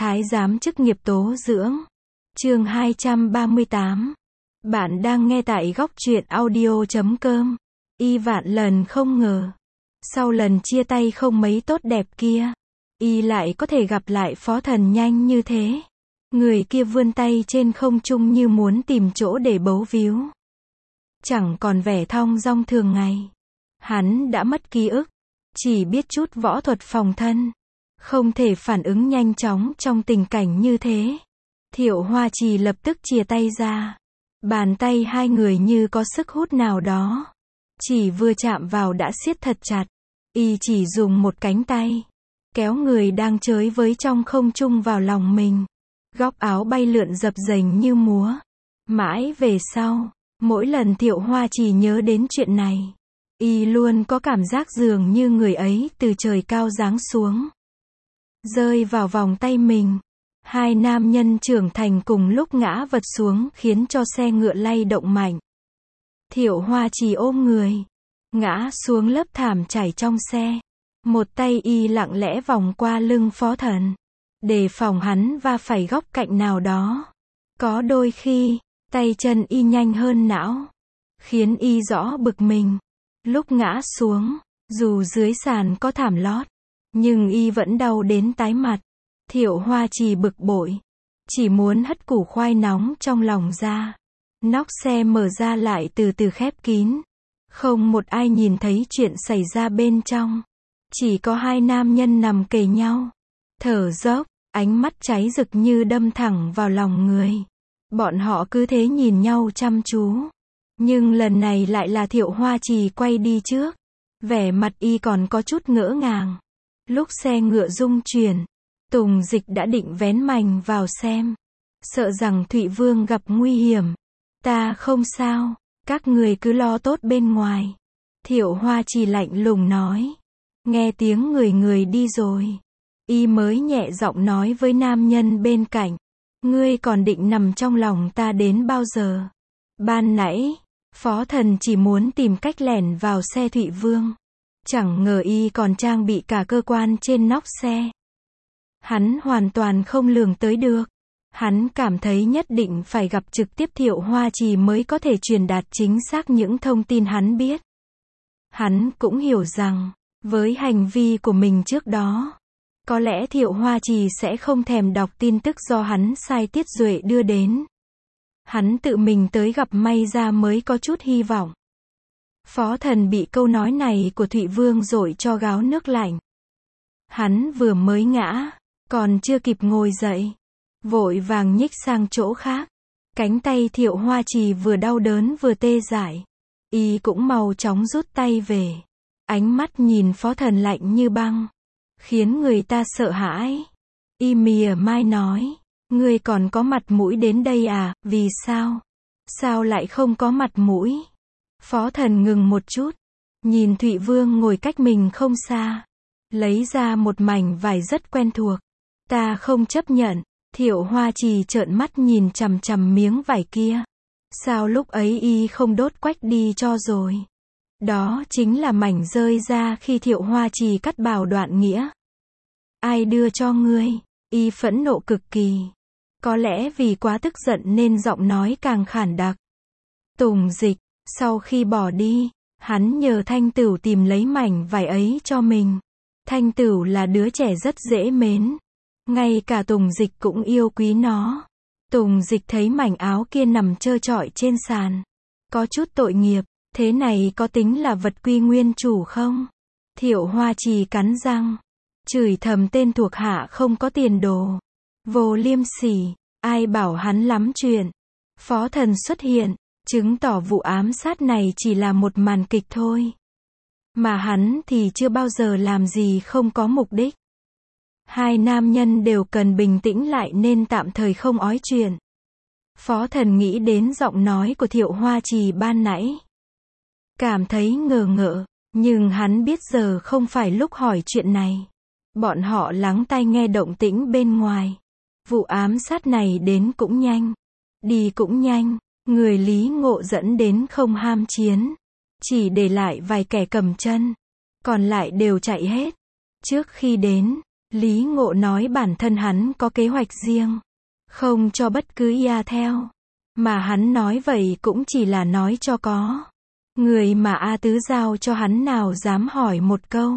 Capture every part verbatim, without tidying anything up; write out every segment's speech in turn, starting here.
Thái giám chức nghiệp tố dưỡng. Chương hai trăm ba mươi tám. Bạn đang nghe tại góc truyện audio chấm com. Y vạn lần không ngờ, sau lần chia tay không mấy tốt đẹp kia, Y lại có thể gặp lại Phó Thần nhanh như thế. Người kia vươn tay trên không trung như muốn tìm chỗ để bấu víu. Chẳng còn vẻ thong dong thường ngày. Hắn đã mất ký ức, chỉ biết chút võ thuật phòng thân, không thể phản ứng nhanh chóng trong tình cảnh như thế. Thiệu Hoa Trì lập tức chìa tay ra. Bàn tay hai người như có sức hút nào đó. Chỉ vừa chạm vào đã siết thật chặt. Y chỉ dùng một cánh tay, kéo người đang chới với trong không trung vào lòng mình. Góc áo bay lượn dập dềnh như múa. Mãi về sau, mỗi lần Thiệu Hoa Trì nhớ đến chuyện này, Y luôn có cảm giác dường như người ấy từ trời cao giáng xuống, rơi vào vòng tay mình. Hai nam nhân trưởng thành cùng lúc ngã vật xuống khiến cho xe ngựa lay động mạnh. Thiệu Hoa Trì ôm người, ngã xuống lớp thảm trải trong xe. Một tay Y lặng lẽ vòng qua lưng Phó Thần, đề phòng hắn va phải góc cạnh nào đó. Có đôi khi, tay chân Y nhanh hơn não, khiến Y rõ bực mình. Lúc ngã xuống, dù dưới sàn có thảm lót, nhưng Y vẫn đau đến tái mặt. Thiệu Hoa Trì bực bội, chỉ muốn hất củ khoai nóng trong lòng ra. Nóc xe mở ra lại từ từ khép kín. Không một ai nhìn thấy chuyện xảy ra bên trong. Chỉ có hai nam nhân nằm kề nhau, thở dốc, ánh mắt cháy rực như đâm thẳng vào lòng người. Bọn họ cứ thế nhìn nhau chăm chú. Nhưng lần này lại là Thiệu Hoa Trì quay đi trước. Vẻ mặt Y còn có chút ngỡ ngàng. Lúc xe ngựa rung chuyển, Tùng Dịch đã định vén mành vào xem, sợ rằng Thụy Vương gặp nguy hiểm. Ta không sao, các người cứ lo tốt bên ngoài. Thiệu Hoa Trì lạnh lùng nói. Nghe tiếng người người đi rồi, Y mới nhẹ giọng nói với nam nhân bên cạnh. Ngươi còn định nằm trong lòng ta đến bao giờ? Ban nãy, Phó Thần chỉ muốn tìm cách lẻn vào xe Thụy Vương. Chẳng ngờ Y còn trang bị cả cơ quan trên nóc xe. Hắn hoàn toàn không lường tới được. Hắn cảm thấy nhất định phải gặp trực tiếp Thiệu Hoa Trì mới có thể truyền đạt chính xác những thông tin hắn biết. Hắn cũng hiểu rằng, với hành vi của mình trước đó, có lẽ Thiệu Hoa Trì sẽ không thèm đọc tin tức do hắn sai Tiết Duệ đưa đến. Hắn tự mình tới gặp may ra mới có chút hy vọng. Phó Thần bị câu nói này của Thụy Vương dội cho gáo nước lạnh. Hắn vừa mới ngã, còn chưa kịp ngồi dậy, vội vàng nhích sang chỗ khác. Cánh tay Thiệu Hoa Trì vừa đau đớn vừa tê dại. Y cũng mau chóng rút tay về. Ánh mắt nhìn Phó Thần lạnh như băng, khiến người ta sợ hãi. Y mỉa mai nói. Ngươi còn có mặt mũi đến đây à? Vì sao? Sao lại không có mặt mũi? Phó Thần ngừng một chút, nhìn Thụy Vương ngồi cách mình không xa, lấy ra một mảnh vải rất quen thuộc. Ta không chấp nhận. Thiệu Hoa Trì trợn mắt nhìn chằm chằm miếng vải kia. Sao lúc ấy Y không đốt quách đi cho rồi? Đó chính là mảnh rơi ra khi Thiệu Hoa Trì cắt bào đoạn nghĩa. Ai đưa cho ngươi? Y phẫn nộ cực kỳ. Có lẽ vì quá tức giận nên giọng nói càng khản đặc. Tùng Dịch, sau khi bỏ đi, hắn nhờ Thanh Tửu tìm lấy mảnh vải ấy cho mình. Thanh Tửu là đứa trẻ rất dễ mến. Ngay cả Tùng Dịch cũng yêu quý nó. Tùng Dịch thấy mảnh áo kia nằm trơ trọi trên sàn, có chút tội nghiệp. Thế này có tính là vật quy nguyên chủ không? Thiệu Hoa Trì cắn răng, chửi thầm tên thuộc hạ không có tiền đồ, vô liêm sỉ. Ai bảo hắn lắm chuyện. Phó Thần xuất hiện, chứng tỏ vụ ám sát này chỉ là một màn kịch thôi. Mà hắn thì chưa bao giờ làm gì không có mục đích. Hai nam nhân đều cần bình tĩnh lại nên tạm thời không ói chuyện. Phó Thần nghĩ đến giọng nói của Thiệu Hoa Trì ban nãy, cảm thấy ngờ ngợ, nhưng hắn biết giờ không phải lúc hỏi chuyện này. Bọn họ lắng tai nghe động tĩnh bên ngoài. Vụ ám sát này đến cũng nhanh, đi cũng nhanh. Người Lý Ngộ dẫn đến không ham chiến, chỉ để lại vài kẻ cầm chân, còn lại đều chạy hết. Trước khi đến, Lý Ngộ nói bản thân hắn có kế hoạch riêng, không cho bất cứ ia theo. Mà hắn nói vậy cũng chỉ là nói cho có. Người mà A Tứ giao cho hắn nào dám hỏi một câu.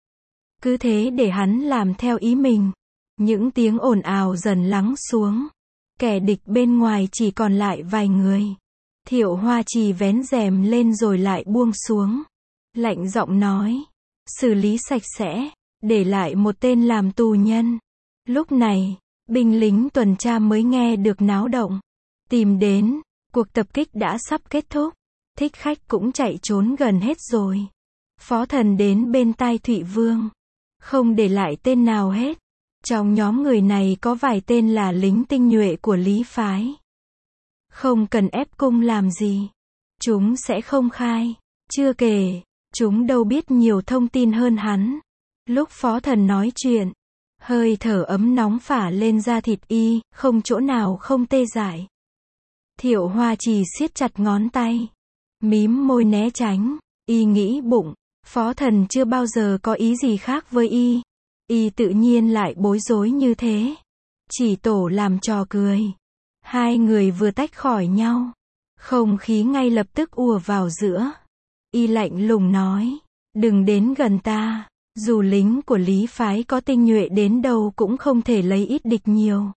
Cứ thế để hắn làm theo ý mình. Những tiếng ồn ào dần lắng xuống. Kẻ địch bên ngoài chỉ còn lại vài người. Thiệu Hoa Trì vén rèm lên rồi lại buông xuống. Lạnh giọng nói. Xử lý sạch sẽ. Để lại một tên làm tù nhân. Lúc này, binh lính tuần tra mới nghe được náo động. Tìm đến, cuộc tập kích đã sắp kết thúc. Thích khách cũng chạy trốn gần hết rồi. Phó Thần đến bên tai Thụy Vương. Không để lại tên nào hết. Trong nhóm người này có vài tên là lính tinh nhuệ của Lý phái. Không cần ép cung làm gì. Chúng sẽ không khai. Chưa kể, chúng đâu biết nhiều thông tin hơn hắn. Lúc Phó Thần nói chuyện, hơi thở ấm nóng phả lên da thịt y, không chỗ nào không tê dại. Thiệu Hoa Trì siết chặt ngón tay, mím môi né tránh. Y nghĩ bụng, Phó Thần chưa bao giờ có ý gì khác với y. Y tự nhiên lại bối rối như thế. Chỉ tổ làm trò cười. Hai người vừa tách khỏi nhau, không khí ngay lập tức ùa vào giữa. Y lạnh lùng nói, đừng đến gần ta. Dù lính của Lý phái có tinh nhuệ đến đâu cũng không thể lấy ít địch nhiều.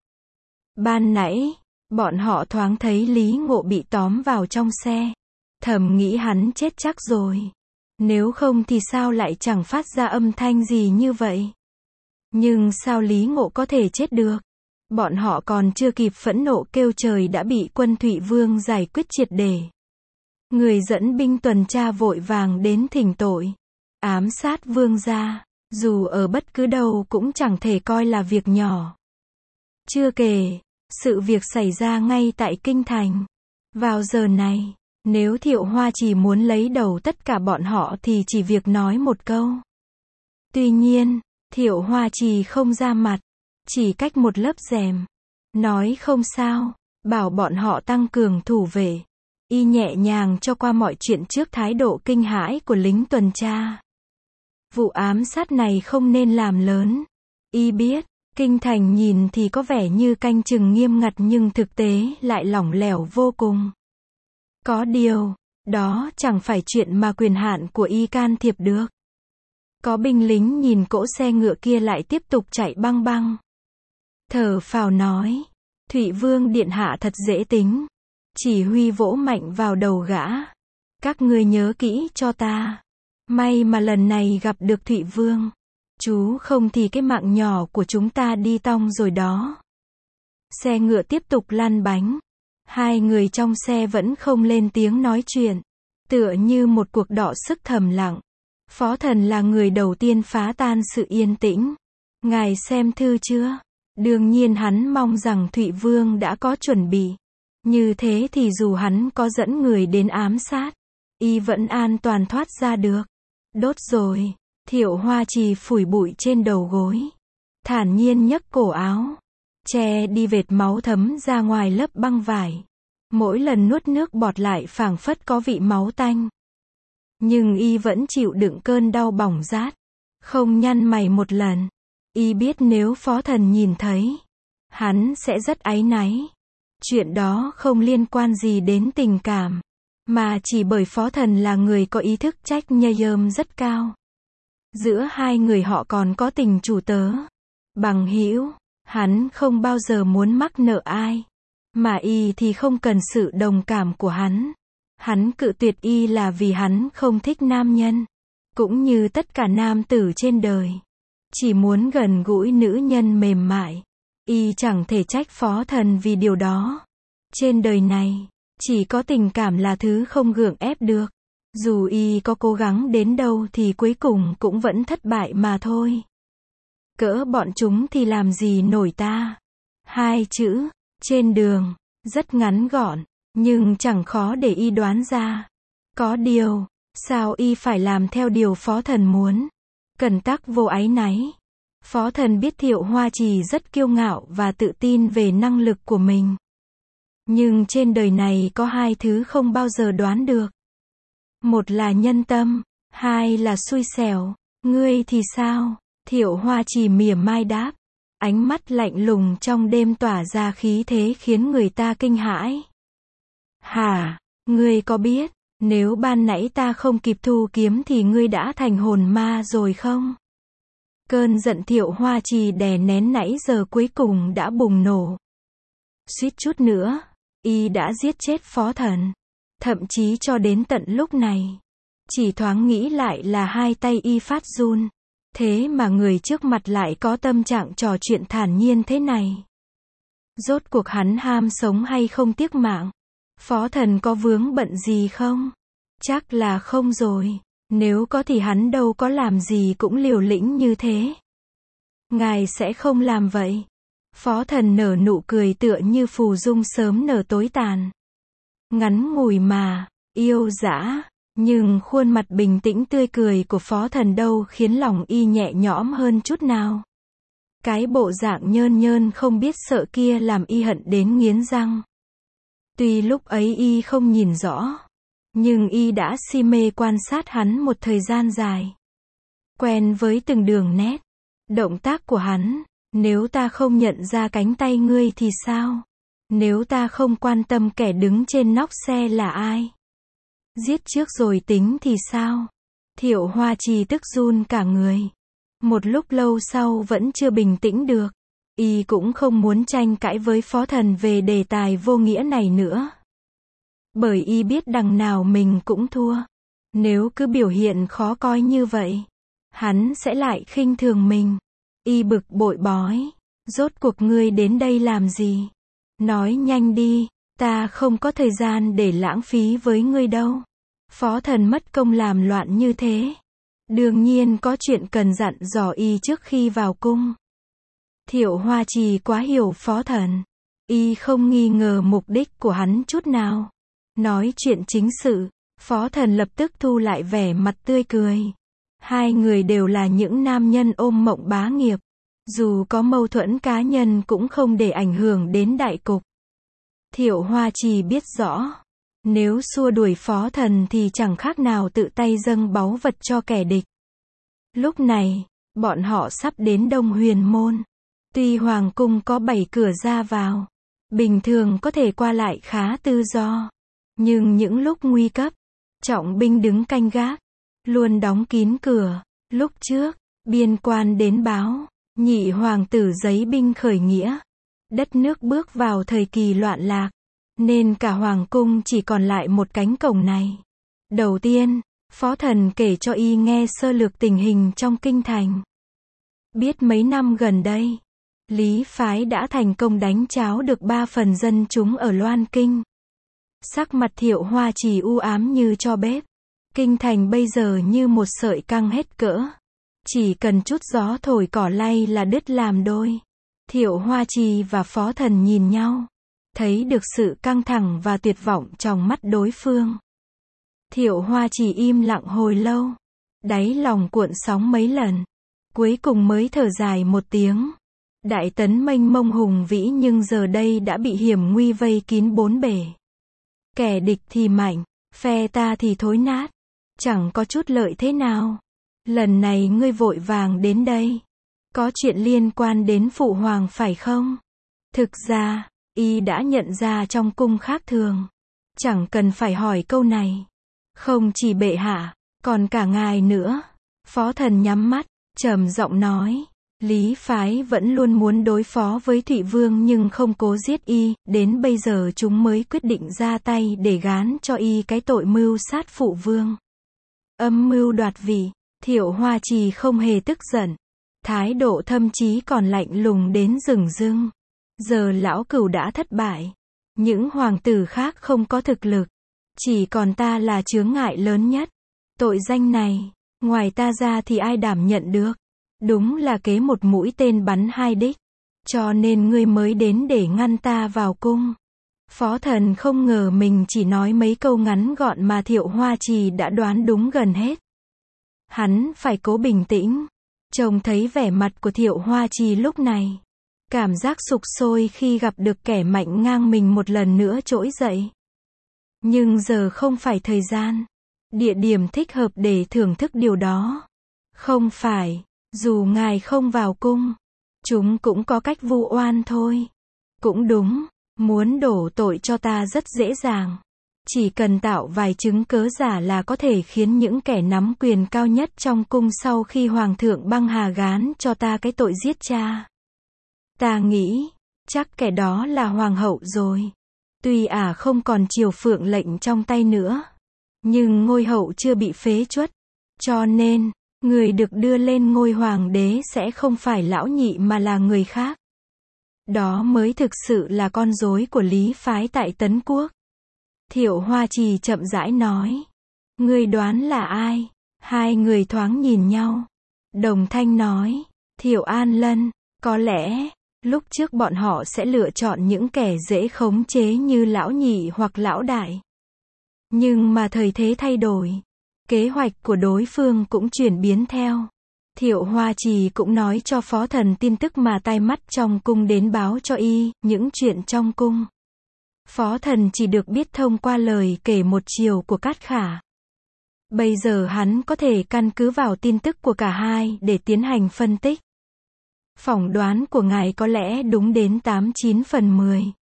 Ban nãy, bọn họ thoáng thấy Lý Ngộ bị tóm vào trong xe. Thầm nghĩ hắn chết chắc rồi. Nếu không thì sao lại chẳng phát ra âm thanh gì như vậy. Nhưng sao Lý Ngộ có thể chết được? Bọn họ còn chưa kịp phẫn nộ kêu trời đã bị quân Thụy Vương giải quyết triệt để. Người dẫn binh tuần tra vội vàng đến thỉnh tội. Ám sát vương gia, dù ở bất cứ đâu cũng chẳng thể coi là việc nhỏ. Chưa kể, sự việc xảy ra ngay tại kinh thành. Vào giờ này, nếu Thiệu Hoa chỉ muốn lấy đầu tất cả bọn họ thì chỉ việc nói một câu. Tuy nhiên, Thiệu Hoa Trì không ra mặt, chỉ cách một lớp rèm. Nói không sao, bảo bọn họ tăng cường thủ vệ. Y nhẹ nhàng cho qua mọi chuyện trước thái độ kinh hãi của lính tuần tra. Vụ ám sát này không nên làm lớn. Y biết, kinh thành nhìn thì có vẻ như canh chừng nghiêm ngặt nhưng thực tế lại lỏng lẻo vô cùng. Có điều, đó chẳng phải chuyện mà quyền hạn của Y can thiệp được. Có binh lính nhìn cỗ xe ngựa kia lại tiếp tục chạy băng băng. Thở phào nói, Thụy Vương điện hạ thật dễ tính. Chỉ huy vỗ mạnh vào đầu gã. Các ngươi nhớ kỹ cho ta. May mà lần này gặp được Thụy Vương. Chú không thì cái mạng nhỏ của chúng ta đi tong rồi đó. Xe ngựa tiếp tục lăn bánh. Hai người trong xe vẫn không lên tiếng nói chuyện. Tựa như một cuộc đọ sức thầm lặng. Phó Thần là người đầu tiên phá tan sự yên tĩnh. Ngài xem thư chưa? Đương nhiên hắn mong rằng Thụy Vương đã có chuẩn bị. Như thế thì dù hắn có dẫn người đến ám sát, Y vẫn an toàn thoát ra được. Đốt rồi. Thiệu Hoa Trì phủi bụi trên đầu gối. Thản nhiên nhấc cổ áo. Che đi vệt máu thấm ra ngoài lớp băng vải. Mỗi lần nuốt nước bọt lại phảng phất có vị máu tanh. Nhưng Y vẫn chịu đựng cơn đau bỏng rát. Không nhăn mày một lần. Y biết nếu Phó Thần nhìn thấy, hắn sẽ rất áy náy. Chuyện đó không liên quan gì đến tình cảm, mà chỉ bởi Phó Thần là người có ý thức trách nhiệm rất cao. Giữa hai người họ còn có tình chủ tớ, bằng hữu. Hắn không bao giờ muốn mắc nợ ai, mà Y thì không cần sự đồng cảm của hắn. Hắn cự tuyệt Y là vì hắn không thích nam nhân, cũng như tất cả nam tử trên đời. Chỉ muốn gần gũi nữ nhân mềm mại. Y chẳng thể trách Phó Thần vì điều đó. Trên đời này, chỉ có tình cảm là thứ không gượng ép được. Dù Y có cố gắng đến đâu thì cuối cùng cũng vẫn thất bại mà thôi. Cỡ bọn chúng thì làm gì nổi ta. Hai chữ, trên đường, rất ngắn gọn, nhưng chẳng khó để Y đoán ra. Có điều, sao Y phải làm theo điều Phó Thần muốn? Cần tắc vô áy náy. Phó Thần biết Thiệu Hoa Trì rất kiêu ngạo và tự tin về năng lực của mình. Nhưng trên đời này có hai thứ không bao giờ đoán được. Một là nhân tâm, hai là xui xẻo. Ngươi thì sao? Thiệu Hoa Trì mỉa mai đáp. Ánh mắt lạnh lùng trong đêm tỏa ra khí thế khiến người ta kinh hãi. Hả, ngươi có biết, nếu ban nãy ta không kịp thu kiếm thì ngươi đã thành hồn ma rồi không? Cơn giận Thiệu Hoa Trì đè nén nãy giờ cuối cùng đã bùng nổ. Suýt chút nữa, y đã giết chết Phó Thần. Thậm chí cho đến tận lúc này, chỉ thoáng nghĩ lại là hai tay y phát run. Thế mà người trước mặt lại có tâm trạng trò chuyện thản nhiên thế này. Rốt cuộc hắn ham sống hay không tiếc mạng? Phó Thần có vướng bận gì không? Chắc là không rồi. Nếu có thì hắn đâu có làm gì cũng liều lĩnh như thế. Ngài sẽ không làm vậy. Phó Thần nở nụ cười tựa như phù dung sớm nở tối tàn. Ngắn ngủi mà, yêu dã. Nhưng khuôn mặt bình tĩnh tươi cười của Phó Thần đâu khiến lòng y nhẹ nhõm hơn chút nào. Cái bộ dạng nhơn nhơn không biết sợ kia làm y hận đến nghiến răng. Tuy lúc ấy y không nhìn rõ, nhưng y đã si mê quan sát hắn một thời gian dài. Quen với từng đường nét, động tác của hắn. Nếu ta không nhận ra cánh tay ngươi thì sao? Nếu ta không quan tâm kẻ đứng trên nóc xe là ai? Giết trước rồi tính thì sao? Thiệu Hoa Trì tức run cả người. Một lúc lâu sau vẫn chưa bình tĩnh được. Y cũng không muốn tranh cãi với Phó Thần về đề tài vô nghĩa này nữa. Bởi y biết đằng nào mình cũng thua. Nếu cứ biểu hiện khó coi như vậy, hắn sẽ lại khinh thường mình. Y bực bội bói. Rốt cuộc ngươi đến đây làm gì? Nói nhanh đi, ta không có thời gian để lãng phí với ngươi đâu. Phó Thần mất công làm loạn như thế. Đương nhiên có chuyện cần dặn dò y trước khi vào cung. Thiệu Hoa Trì quá hiểu Phó Thần. Y không nghi ngờ mục đích của hắn chút nào. Nói chuyện chính sự, Phó Thần lập tức thu lại vẻ mặt tươi cười. Hai người đều là những nam nhân ôm mộng bá nghiệp. Dù có mâu thuẫn cá nhân cũng không để ảnh hưởng đến đại cục. Thiệu Hoa Trì biết rõ, nếu xua đuổi Phó Thần thì chẳng khác nào tự tay dâng báu vật cho kẻ địch. Lúc này, bọn họ sắp đến Đông Huyền Môn. Tuy Hoàng cung có bảy cửa ra vào, bình thường có thể qua lại khá tự do. Nhưng những lúc nguy cấp, trọng binh đứng canh gác, luôn đóng kín cửa. Lúc trước, biên quan đến báo, nhị hoàng tử giấy binh khởi nghĩa. Đất nước bước vào thời kỳ loạn lạc, nên cả hoàng cung chỉ còn lại một cánh cổng này. Đầu tiên, Phó Thần kể cho y nghe sơ lược tình hình trong kinh thành. Biết mấy năm gần đây, Lý phái đã thành công đánh tráo được ba phần dân chúng ở Loan Kinh. Sắc mặt Thiệu Hoa Trì u ám như tro bếp. Kinh thành bây giờ như một sợi căng hết cỡ. Chỉ cần chút gió thổi cỏ lay là đứt làm đôi. Thiệu Hoa Trì và Phó Thần nhìn nhau, thấy được sự căng thẳng và tuyệt vọng trong mắt đối phương. Thiệu Hoa Trì im lặng hồi lâu, đáy lòng cuộn sóng mấy lần, cuối cùng mới thở dài một tiếng. Đại tấn mênh mông hùng vĩ nhưng giờ đây đã bị hiểm nguy vây kín bốn bể. Kẻ địch thì mạnh, phe ta thì thối nát, chẳng có chút lợi thế nào. Lần này ngươi vội vàng đến đây, có chuyện liên quan đến phụ hoàng phải không? Thực ra, y đã nhận ra trong cung khác thường. Chẳng cần phải hỏi câu này. Không chỉ bệ hạ, còn cả ngài nữa. Phó Thần nhắm mắt, trầm giọng nói. Lý phái vẫn luôn muốn đối phó với Thụy Vương nhưng không cố giết y. Đến bây giờ chúng mới quyết định ra tay để gán cho y cái tội mưu sát phụ vương. Âm mưu đoạt vị. Thiệu Hoa Trì không hề tức giận. Thái độ thậm chí còn lạnh lùng đến rừng rưng. Giờ lão cửu đã thất bại. Những hoàng tử khác không có thực lực. Chỉ còn ta là chướng ngại lớn nhất. Tội danh này, ngoài ta ra thì ai đảm nhận được. Đúng là kế một mũi tên bắn hai đích. Cho nên ngươi mới đến để ngăn ta vào cung. Phó Thần không ngờ mình chỉ nói mấy câu ngắn gọn mà Thiệu Hoa Trì đã đoán đúng gần hết. Hắn phải cố bình tĩnh. Trông thấy vẻ mặt của Thiệu Hoa Trì lúc này, cảm giác sục sôi khi gặp được kẻ mạnh ngang mình một lần nữa trỗi dậy. Nhưng giờ không phải thời gian, địa điểm thích hợp để thưởng thức điều đó. Không phải, Dù ngài không vào cung, chúng cũng có cách vu oan thôi. Cũng đúng, muốn đổ tội cho ta rất dễ dàng. Chỉ cần tạo vài chứng cớ giả là có thể khiến những kẻ nắm quyền cao nhất trong cung sau khi hoàng thượng băng hà gán cho ta cái tội giết cha. Ta nghĩ, chắc kẻ đó là hoàng hậu rồi. Tuy ả à không còn triều phượng lệnh trong tay nữa, nhưng ngôi hậu chưa bị phế truất. Cho nên, người được đưa lên ngôi hoàng đế sẽ không phải lão nhị mà là người khác. Đó mới thực sự là con rối của Lý phái tại Tấn Quốc. Thiệu Hoa Trì chậm rãi nói. Ngươi đoán là ai? Hai người thoáng nhìn nhau. Đồng thanh nói. Thiệu An Lân. Có lẽ, lúc trước bọn họ sẽ lựa chọn những kẻ dễ khống chế như lão nhị hoặc lão đại. Nhưng mà thời thế thay đổi. Kế hoạch của đối phương cũng chuyển biến theo. Thiệu Hoa Trì cũng nói cho phó thần tin tức mà tai mắt trong cung đến báo cho y, những chuyện trong cung. Phó thần chỉ được biết thông qua lời kể một chiều của Cát Khả. Bây giờ hắn có thể căn cứ vào tin tức của cả hai để tiến hành phân tích. Phỏng đoán của ngài có lẽ đúng đến tám chín phần mười.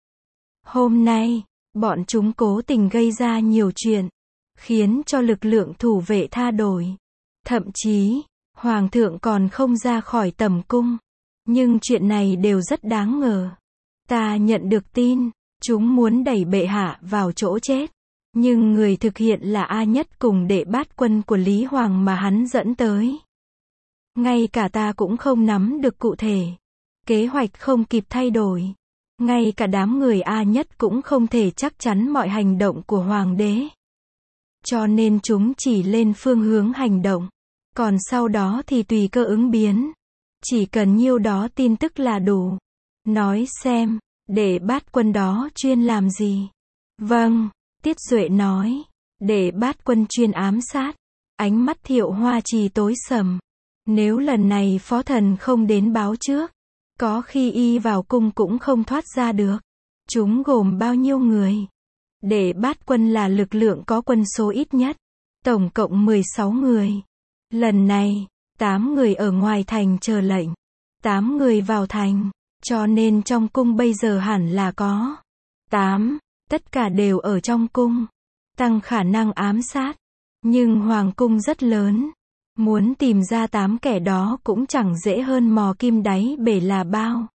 Hôm nay, bọn chúng cố tình gây ra nhiều chuyện, khiến cho lực lượng thủ vệ tha đổi. Thậm chí, Hoàng thượng còn không ra khỏi tầm cung. Nhưng chuyện này đều rất đáng ngờ. Ta nhận được tin, chúng muốn đẩy bệ hạ vào chỗ chết. Nhưng người thực hiện là A Nhất cùng đệ bát quân của Lý Hoàng mà hắn dẫn tới. Ngay cả ta cũng không nắm được cụ thể. Kế hoạch không kịp thay đổi. Ngay cả đám người A Nhất cũng không thể chắc chắn mọi hành động của Hoàng đế. Cho nên chúng chỉ lên phương hướng hành động. Còn sau đó thì tùy cơ ứng biến. Chỉ cần nhiêu đó tin tức là đủ. Nói xem, đệ bát quân đó chuyên làm gì? Vâng, Tiết Duệ nói. Đệ bát quân chuyên ám sát. Ánh mắt Thiệu Hoa Trì tối sầm. Nếu lần này phó thần không đến báo trước, có khi y vào cung cũng không thoát ra được. Chúng gồm bao nhiêu người? Đệ bát quân là lực lượng có quân số ít nhất. Tổng cộng mười sáu người. Lần này, tám người ở ngoài thành chờ lệnh. tám người vào thành. Cho nên trong cung bây giờ hẳn là có tám. Tất cả đều ở trong cung. Tăng khả năng ám sát. Nhưng hoàng cung rất lớn. Muốn tìm ra tám kẻ đó cũng chẳng dễ hơn mò kim đáy bể là bao.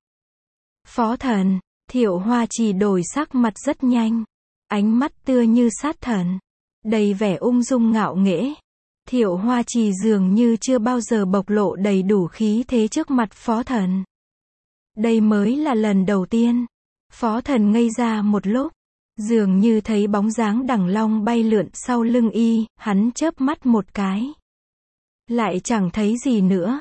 Phó thần, Thiệu Hoa Trì đổi sắc mặt rất nhanh. Ánh mắt tươi như sát thần. Đầy vẻ ung dung ngạo nghễ. Thiệu Hoa Trì dường như chưa bao giờ bộc lộ đầy đủ khí thế trước mặt phó thần. Đây mới là lần đầu tiên. Phó thần ngây ra một lúc. Dường như thấy bóng dáng đằng long bay lượn sau lưng y, hắn chớp mắt một cái. Lại chẳng thấy gì nữa.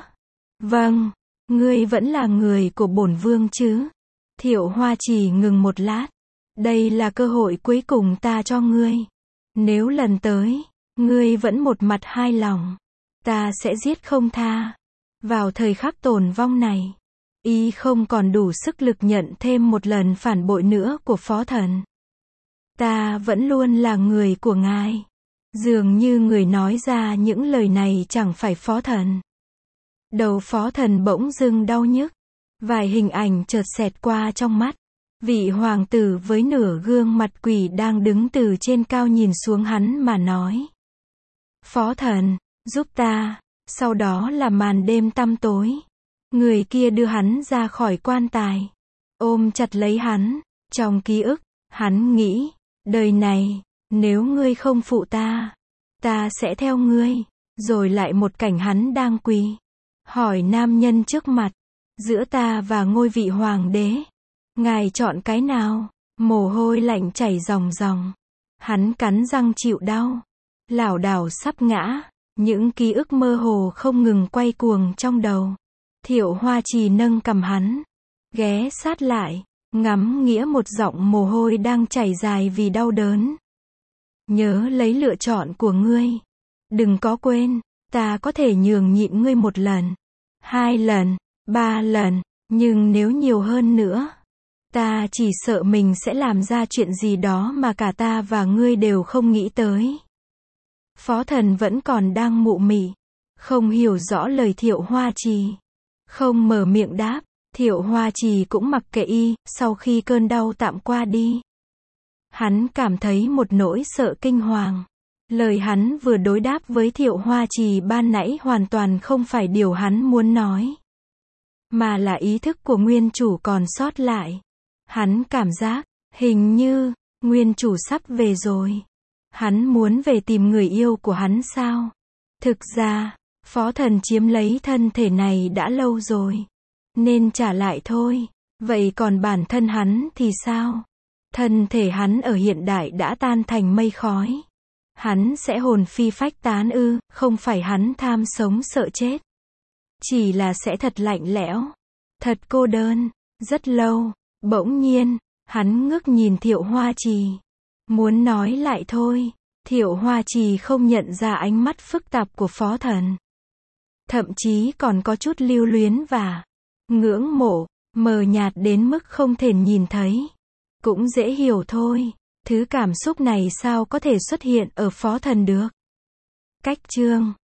Vâng, ngươi vẫn là người của bổn vương chứ? Thiệu Hoa Trì ngừng một lát. Đây là cơ hội cuối cùng ta cho ngươi. Nếu lần tới, ngươi vẫn một mặt hai lòng, ta sẽ giết không tha. Vào thời khắc tồn vong này, y không còn đủ sức lực nhận thêm một lần phản bội nữa của phó thần. Ta vẫn luôn là người của ngài. Dường như người nói ra những lời này chẳng phải phó thần. Đầu phó thần bỗng dưng đau nhức. Vài hình ảnh chợt xẹt qua trong mắt. Vị hoàng tử với nửa gương mặt quỷ đang đứng từ trên cao nhìn xuống hắn mà nói. Phó thần, giúp ta. Sau đó là màn đêm tăm tối. Người kia đưa hắn ra khỏi quan tài. Ôm chặt lấy hắn. Trong ký ức, hắn nghĩ, đời này, nếu ngươi không phụ ta, ta sẽ theo ngươi. Rồi lại một cảnh hắn đang quỳ. Hỏi nam nhân trước mặt. Giữa ta và ngôi vị hoàng đế, ngài chọn cái nào? Mồ hôi lạnh chảy ròng ròng. Hắn cắn răng chịu đau. Lảo đảo sắp ngã. Những ký ức mơ hồ không ngừng quay cuồng trong đầu. Thiệu Hoa Trì nâng cằm hắn. Ghé sát lại. Ngắm nghĩa một giọng mồ hôi đang chảy dài vì đau đớn. Nhớ lấy lựa chọn của ngươi. Đừng có quên, ta có thể nhường nhịn ngươi một lần, hai lần, ba lần, nhưng nếu nhiều hơn nữa, ta chỉ sợ mình sẽ làm ra chuyện gì đó mà cả ta và ngươi đều không nghĩ tới. Phó thần vẫn còn đang mụ mị, Không hiểu rõ lời Thiệu Hoa Trì. Không mở miệng đáp, Thiệu Hoa Trì cũng mặc kệ y, sau khi cơn đau tạm qua đi. Hắn cảm thấy một nỗi sợ kinh hoàng. Lời hắn vừa đối đáp với Thiệu Hoa Trì ban nãy hoàn toàn không phải điều hắn muốn nói, mà là ý thức của nguyên chủ còn sót lại. Hắn cảm giác, hình như, nguyên chủ sắp về rồi. Hắn muốn về tìm người yêu của hắn sao? Thực ra, Phó Thần chiếm lấy thân thể này đã lâu rồi, nên trả lại thôi. Vậy còn bản thân hắn thì sao? Thân thể hắn ở hiện đại đã tan thành mây khói. Hắn sẽ hồn phi phách tán ư? Không phải hắn tham sống sợ chết, chỉ là sẽ thật lạnh lẽo, thật cô đơn, rất lâu. Bỗng nhiên, hắn ngước nhìn Thiệu Hoa Trì, muốn nói lại thôi. Thiệu Hoa Trì không nhận ra ánh mắt phức tạp của Phó Thần, thậm chí còn có chút lưu luyến và ngưỡng mộ, mờ nhạt đến mức không thể nhìn thấy. Cũng dễ hiểu thôi, thứ cảm xúc này sao có thể xuất hiện ở Phó Thần được. Cách chương